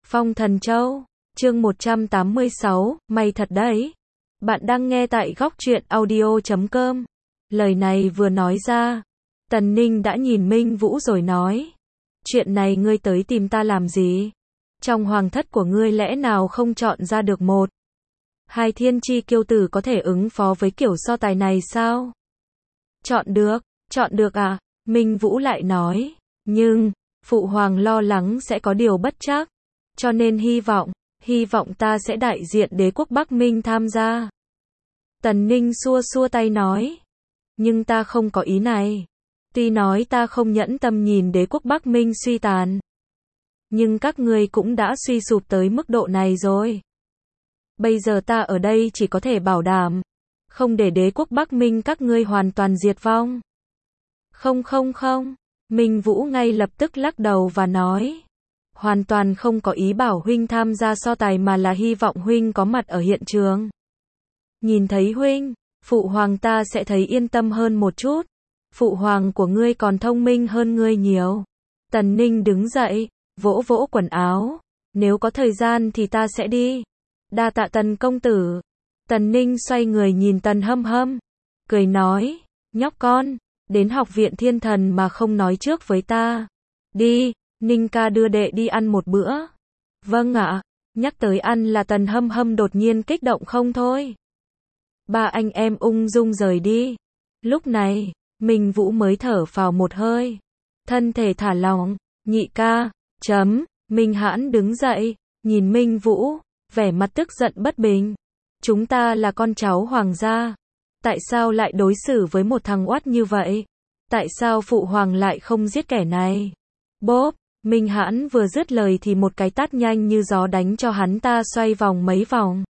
Phong Thần Châu, chương 186, may thật đấy. Bạn đang nghe tại góc truyện audio.com. Lời này vừa nói ra, Tần Ninh đã nhìn Minh Vũ rồi nói. Chuyện này ngươi tới tìm ta làm gì? Trong hoàng thất của ngươi lẽ nào không chọn ra được một, hai thiên chi kiêu tử có thể ứng phó với kiểu so tài này sao? Chọn được à? Minh Vũ lại nói. Nhưng, Phụ Hoàng lo lắng sẽ có điều bất trắc. Cho nên hy vọng ta sẽ đại diện đế quốc Bắc Minh tham gia. Tần Ninh xua xua tay nói. Nhưng ta không có ý này. Tuy nói ta không nhẫn tâm nhìn đế quốc Bắc Minh suy tàn. Nhưng các ngươi cũng đã suy sụp tới mức độ này rồi. Bây giờ ta ở đây chỉ có thể bảo đảm. Không để đế quốc Bắc Minh các ngươi hoàn toàn diệt vong. Không. Minh Vũ ngay lập tức lắc đầu và nói. Hoàn toàn không có ý bảo huynh tham gia so tài mà là hy vọng huynh có mặt ở hiện trường. Nhìn thấy huynh, Phụ Hoàng ta sẽ thấy yên tâm hơn một chút. Phụ Hoàng của ngươi còn thông minh hơn ngươi nhiều. Tần Ninh đứng dậy, vỗ vỗ quần áo. Nếu có thời gian thì ta sẽ đi. Đa tạ Tần công tử. Tần Ninh xoay người nhìn Tần Hâm Hâm. Cười nói, nhóc con, đến học viện thiên thần mà không nói trước với ta. Đi, Ninh ca đưa đệ đi ăn một bữa. Vâng ạ. Nhắc tới ăn là Tần Hâm Hâm đột nhiên kích động không thôi. Ba anh em ung dung rời đi. Lúc này, Minh Vũ mới thở phào một hơi. Thân thể thả lỏng, nhị ca, Minh Hãn đứng dậy, nhìn Minh Vũ, vẻ mặt tức giận bất bình. Chúng ta là con cháu hoàng gia. Tại sao lại đối xử với một thằng oát như vậy? Tại sao Phụ Hoàng lại không giết kẻ này? Bốp, Minh Hãn vừa dứt lời thì một cái tát nhanh như gió đánh cho hắn ta xoay vòng mấy vòng.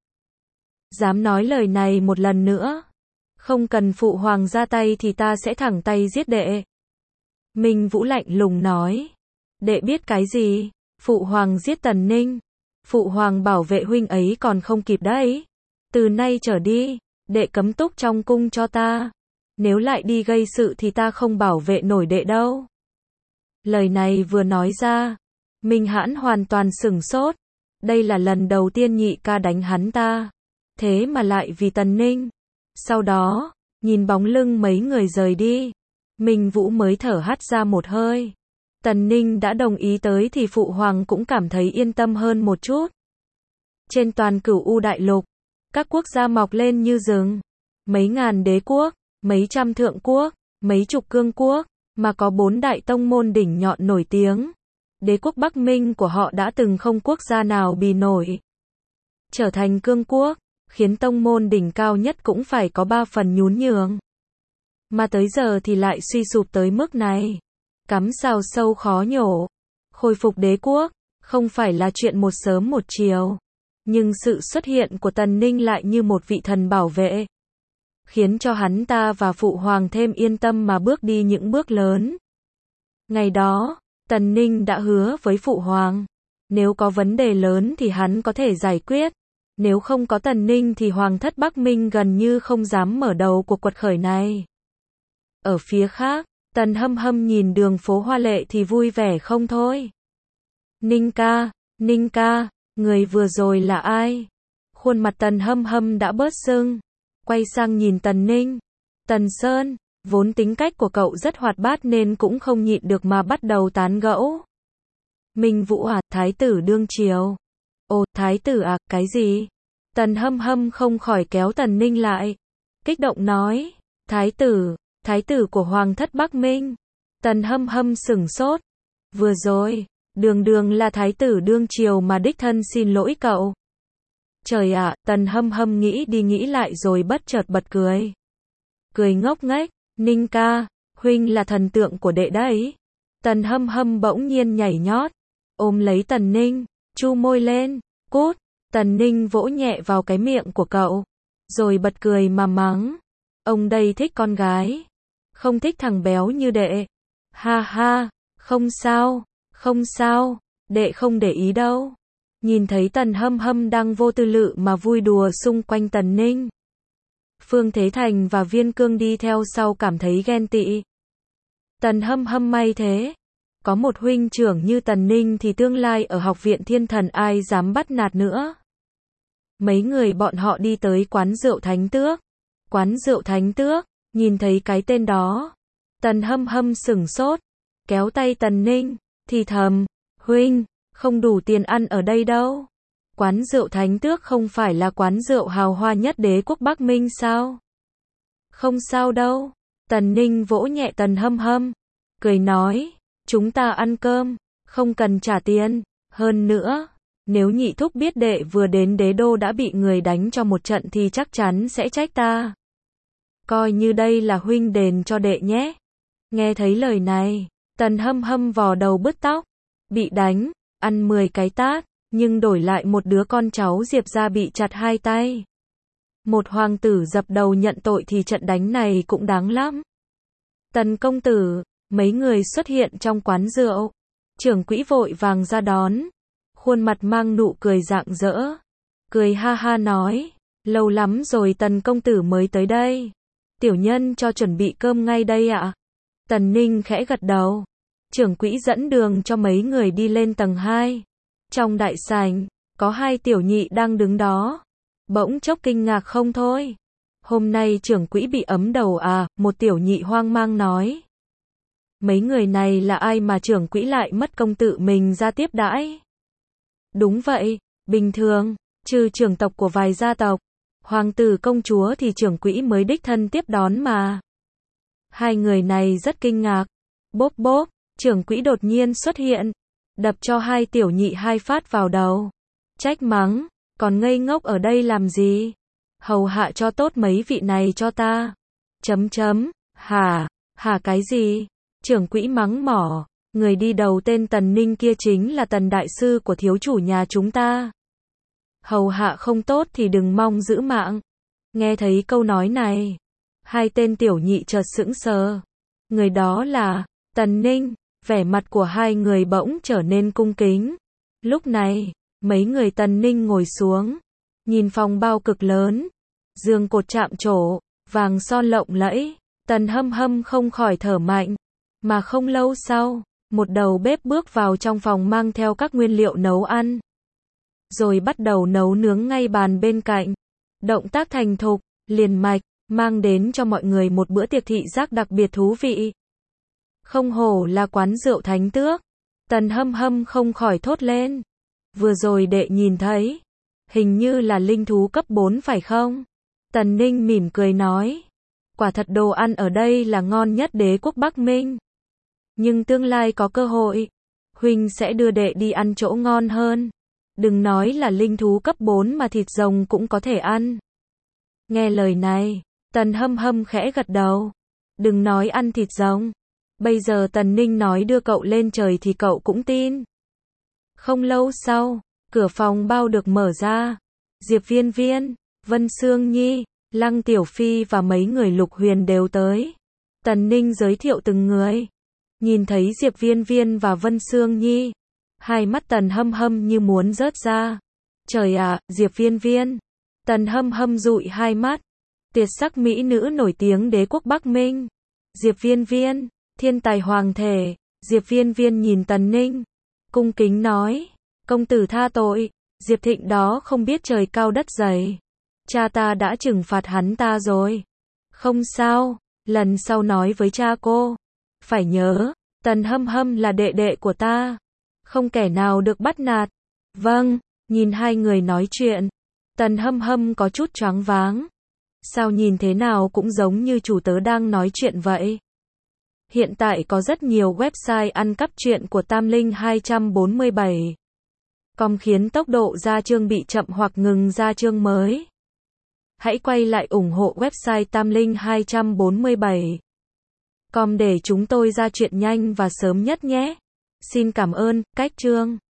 Dám nói lời này một lần nữa. Không cần Phụ Hoàng ra tay thì ta sẽ thẳng tay giết đệ. Minh Vũ lạnh lùng nói. Đệ biết cái gì? Phụ Hoàng giết Tần Ninh. Phụ Hoàng bảo vệ huynh ấy còn không kịp đấy. Từ nay trở đi, đệ cấm túc trong cung cho ta. Nếu lại đi gây sự thì ta không bảo vệ nổi đệ đâu. Lời này vừa nói ra, Minh Hãn hoàn toàn sửng sốt. Đây là lần đầu tiên nhị ca đánh hắn ta. Thế mà lại vì Tần Ninh. Sau đó, nhìn bóng lưng mấy người rời đi, Minh Vũ mới thở hắt ra một hơi. Tần Ninh đã đồng ý tới thì Phụ Hoàng cũng cảm thấy yên tâm hơn một chút. Trên toàn Cửu U đại lục, các quốc gia mọc lên như rừng. Mấy ngàn đế quốc, mấy trăm thượng quốc, mấy chục cương quốc, mà có 4 đại tông môn đỉnh nhọn nổi tiếng. Đế quốc Bắc Minh của họ đã từng không quốc gia nào bì nổi. Trở thành cương quốc, khiến tông môn đỉnh cao nhất cũng phải có 3 phần nhún nhường. Mà tới giờ thì lại suy sụp tới mức này. Cắm sào sâu khó nhổ. Khôi phục đế quốc, không phải là chuyện một sớm một chiều. Nhưng sự xuất hiện của Tần Ninh lại như một vị thần bảo vệ. Khiến cho hắn ta và Phụ Hoàng thêm yên tâm mà bước đi những bước lớn. Ngày đó, Tần Ninh đã hứa với Phụ Hoàng. Nếu có vấn đề lớn thì hắn có thể giải quyết. Nếu không có Tần Ninh thì Hoàng thất Bắc Minh gần như không dám mở đầu cuộc quật khởi này. Ở phía khác, Tần Hâm Hâm nhìn đường phố hoa lệ thì vui vẻ không thôi. Ninh ca, người vừa rồi là ai? Khuôn mặt Tần Hâm Hâm đã bớt sưng. Quay sang nhìn Tần Ninh. Tần Sơn, vốn tính cách của cậu rất hoạt bát nên cũng không nhịn được mà bắt đầu tán gẫu. Minh Vũ à, thái tử đương triều. Ồ, thái tử à, cái gì? Tần Hâm Hâm không khỏi kéo Tần Ninh lại. Kích động nói, thái tử của Hoàng thất Bắc Minh. Tần Hâm Hâm sửng sốt. Vừa rồi, đường là thái tử đương triều mà đích thân xin lỗi cậu. Trời ạ, Tần Hâm Hâm nghĩ đi nghĩ lại rồi bất chợt bật cười. Cười ngốc nghếch, Ninh ca, huynh là thần tượng của đệ đấy. Tần Hâm Hâm bỗng nhiên nhảy nhót, ôm lấy Tần Ninh, chu môi lên, cút. Tần Ninh vỗ nhẹ vào cái miệng của cậu, rồi bật cười mà mắng. Ông đây thích con gái, không thích thằng béo như đệ. Ha ha, không sao, đệ không để ý đâu. Nhìn thấy Tần Hâm Hâm đang vô tư lự mà vui đùa xung quanh Tần Ninh. Phương Thế Thành và Viên Cương đi theo sau cảm thấy ghen tị. Tần Hâm Hâm may thế. Có một huynh trưởng như Tần Ninh thì tương lai ở học viện thiên thần ai dám bắt nạt nữa. Mấy người bọn họ đi tới quán rượu Thánh Tước. Quán rượu Thánh Tước, nhìn thấy cái tên đó. Tần Hâm Hâm sửng sốt, kéo tay Tần Ninh, thì thầm, huynh, không đủ tiền ăn ở đây đâu. Quán rượu Thánh Tước không phải là quán rượu hào hoa nhất đế quốc Bắc Minh sao? Không sao đâu. Tần Ninh vỗ nhẹ Tần Hâm Hâm, cười nói, chúng ta ăn cơm, không cần trả tiền. Hơn nữa, nếu nhị thúc biết đệ vừa đến đế đô đã bị người đánh cho một trận thì chắc chắn sẽ trách ta. Coi như đây là huynh đền cho đệ nhé. Nghe thấy lời này, Tần Hâm Hâm vò đầu bứt tóc, bị đánh, ăn 10 cái tát, nhưng đổi lại một đứa con cháu Diệp gia bị chặt 2 tay. Một hoàng tử dập đầu nhận tội thì trận đánh này cũng đáng lắm. Tần công tử, mấy người xuất hiện trong quán rượu. Trưởng quỹ vội vàng ra đón, khuôn mặt mang nụ cười rạng rỡ, cười ha ha nói, lâu lắm rồi Tần công tử mới tới đây. Tiểu nhân cho chuẩn bị cơm ngay đây ạ. Tần Ninh khẽ gật đầu. Trưởng quỹ dẫn đường cho mấy người đi lên tầng 2. Trong đại sảnh, có 2 tiểu nhị đang đứng đó. Bỗng chốc kinh ngạc không thôi. Hôm nay trưởng quỹ bị ấm đầu à, một tiểu nhị hoang mang nói. Mấy người này là ai mà trưởng quỹ lại mất công tự mình ra tiếp đãi? Đúng vậy, bình thường, trừ trưởng tộc của vài gia tộc, hoàng tử công chúa thì trưởng quỹ mới đích thân tiếp đón mà. 2 người này rất kinh ngạc. Bốp bốp, trưởng quỹ đột nhiên xuất hiện, đập cho 2 tiểu nhị 2 phát vào đầu. Trách mắng, còn ngây ngốc ở đây làm gì? Hầu hạ cho tốt mấy vị này cho ta. Hả cái gì? Trưởng quỹ mắng mỏ, người đi đầu tên Tần Ninh kia chính là Tần đại sư của thiếu chủ nhà chúng ta. Hầu hạ không tốt thì đừng mong giữ mạng. Nghe thấy câu nói này, 2 tên tiểu nhị chợt sững sờ. Người đó là Tần Ninh, vẻ mặt của 2 người bỗng trở nên cung kính. Lúc này, mấy người Tần Ninh ngồi xuống, nhìn phòng bao cực lớn, giường cột chạm trổ, vàng son lộng lẫy, Tần Hâm Hâm không khỏi thở mạnh. Mà không lâu sau, một đầu bếp bước vào trong phòng mang theo các nguyên liệu nấu ăn. Rồi bắt đầu nấu nướng ngay bàn bên cạnh. Động tác thành thục, liền mạch, mang đến cho mọi người một bữa tiệc thị giác đặc biệt thú vị. Không hổ là quán rượu Thánh Tước. Tần Hâm Hâm không khỏi thốt lên. Vừa rồi đệ nhìn thấy, hình như là linh thú cấp 4 phải không? Tần Ninh mỉm cười nói. Quả thật đồ ăn ở đây là ngon nhất đế quốc Bắc Minh. Nhưng tương lai có cơ hội, huynh sẽ đưa đệ đi ăn chỗ ngon hơn. Đừng nói là linh thú cấp 4 mà thịt rồng cũng có thể ăn. Nghe lời này, Tần Hâm Hâm khẽ gật đầu. Đừng nói ăn thịt rồng. Bây giờ Tần Ninh nói đưa cậu lên trời thì cậu cũng tin. Không lâu sau, cửa phòng bao được mở ra. Diệp Viên Viên, Vân Sương Nhi, Lăng Tiểu Phi và mấy người Lục Huyền đều tới. Tần Ninh giới thiệu từng người. Nhìn thấy Diệp Viên Viên và Vân Sương Nhi, 2 mắt Tần Hâm Hâm như muốn rớt ra. Trời ạ, Diệp Viên Viên. Tần Hâm Hâm dụi 2 mắt. Tuyệt sắc mỹ nữ nổi tiếng đế quốc Bắc Minh. Diệp Viên Viên, thiên tài hoàng thể. Diệp Viên Viên nhìn Tần Ninh, cung kính nói, công tử tha tội, Diệp Thịnh đó không biết trời cao đất dày. Cha ta đã trừng phạt hắn ta rồi. Không sao, lần sau nói với cha cô. Phải nhớ, Tần Hâm Hâm là đệ đệ của ta. Không kẻ nào được bắt nạt. Vâng, nhìn 2 người nói chuyện. Tần Hâm Hâm có chút choáng váng. Sao nhìn thế nào cũng giống như chủ tớ đang nói chuyện vậy. Hiện tại có rất nhiều website ăn cắp truyện của Tam Linh 247. Com khiến tốc độ ra chương bị chậm hoặc ngừng ra chương mới. Hãy quay lại ủng hộ website Tam Linh 247. Com để chúng tôi ra chuyện nhanh và sớm nhất nhé. Xin cảm ơn, cách chương.